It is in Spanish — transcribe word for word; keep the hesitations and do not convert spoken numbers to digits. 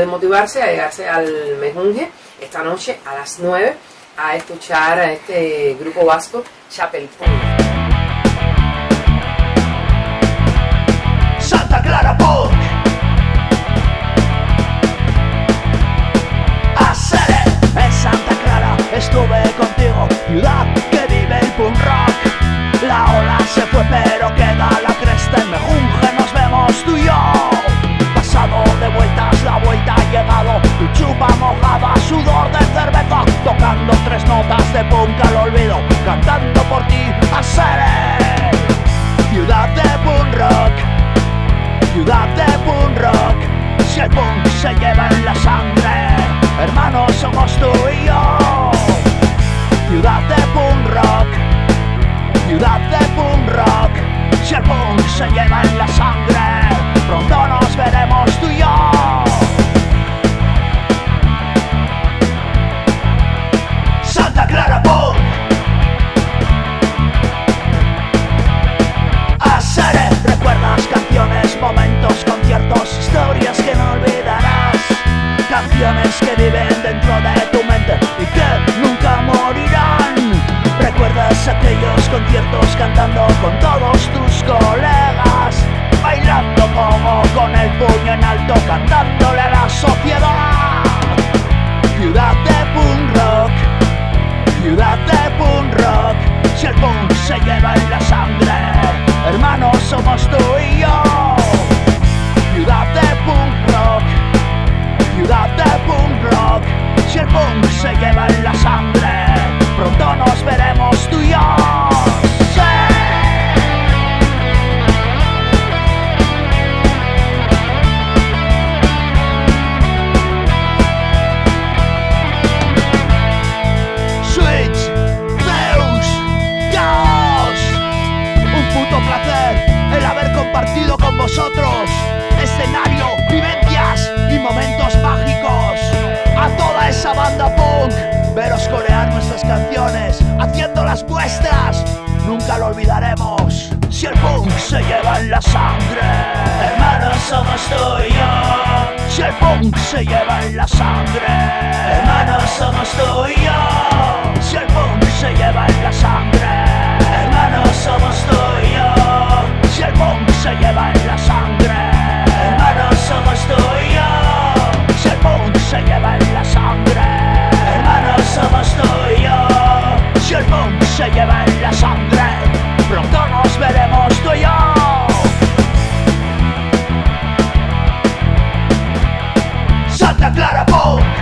pueden motivarse a llegarse al Mejunje esta noche a las nueve a escuchar a este grupo vasco Chapel Punk. Santa Clara Punk. Hacer en Santa Clara estuve contigo, ciudad que vive el punk rock. La ola se fue pero queda la cresta, en Mejunje nos vemos tú y yo. Pasado de vueltas, la vuelta ha llegado, tu chupa mojada, sudor de cerveza, tocando tres notas de punk al olvido, cantando por ti a Sere. Ciudad de punk rock, ciudad de punk rock, si el punk se lleva en la sangre, hermanos somos tú y yo. Ciudad de punk rock, ciudad de punk rock, si el punk se lleva en la sangre, pronto nos veremos tú y yo. Santa Clara Punk. Hacer, recuerdas canciones, momentos, conciertos, historias que no olvidarás, canciones que viven dentro de tu mente y que nunca morirán. Recuerdas aquellos conciertos cantando con todos tus colegas, bailando como con el puño en alto, cantándole a la sociedad. Ciudad de punk rock, ciudad de punk rock, si el punk se lleva en la sangre, hermanos somos tú y yo. Ciudad de punk rock, ciudad de punk rock, si el punk se lleva en la sangre, pronto nos veremos tú y yo. ¡Sí! Switch, Zeus, Chaos. Un puto placer el haber compartido con vosotros escenario, vivencias y momentos mágicos. A toda esa banda punk, veros corear nuestras canciones, haciéndolas vuestras, nunca lo olvidaremos. Si el punk se lleva en la sangre, hermanos somos tú y yo. Si el punk se lleva en la sangre, hermanos somos tú y yo. Si el punk se lleva en la sangre, hermanos somos tú y yo. Si el punk se lleva en la sangre, hermanos somos tú y yo. Si el punk se lleva en la sangre, hermanos somos tú y yo. Si el punk se lleva en la sangre, pronto nos veremos tú y yo. Santa Clara Punk.